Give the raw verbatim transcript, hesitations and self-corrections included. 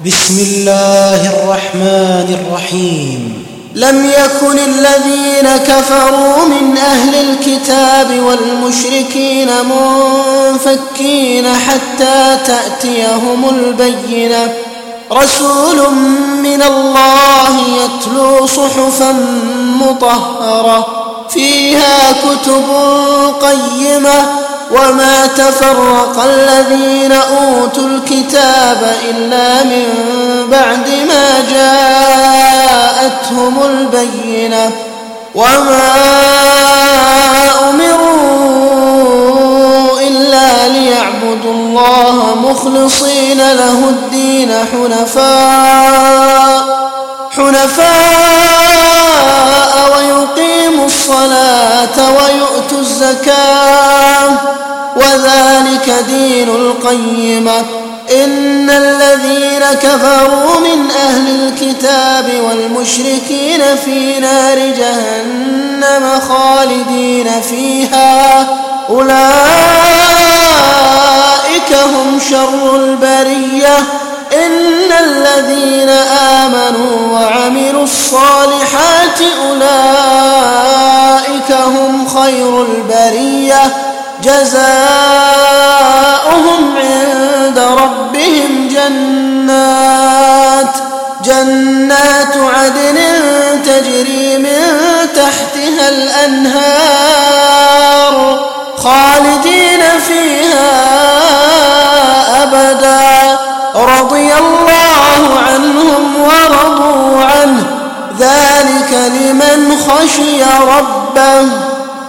بسم الله الرحمن الرحيم. لم يكن الذين كفروا من أهل الكتاب والمشركين منفكين حتى تأتيهم البينة، رسول من الله يتلو صحفا مطهرة فيها كتب قيمة، وما تفرق الذين أوتوا الكتاب إلا من بعد ما جاءتهم البينة، وما أمروا إلا ليعبدوا الله مخلصين له الدين حنفاء حنفاء ويقيموا الصلاة ويؤتوا الزكاة، وذلك دين القيمة. إن الذين كفروا من أهل الكتاب والمشركين في نار جهنم خالدين فيها، أولئك هم شر البرية. إن الذين آمنوا وعملوا الصالحات أولئك هم خير البرية، جزاؤهم عند ربهم جنات جنات عدن تجري من تحتها الأنهار خالدين فيها أبدا، رضي الله عنهم ورضوا عنه، ذلك لمن خشي ربه.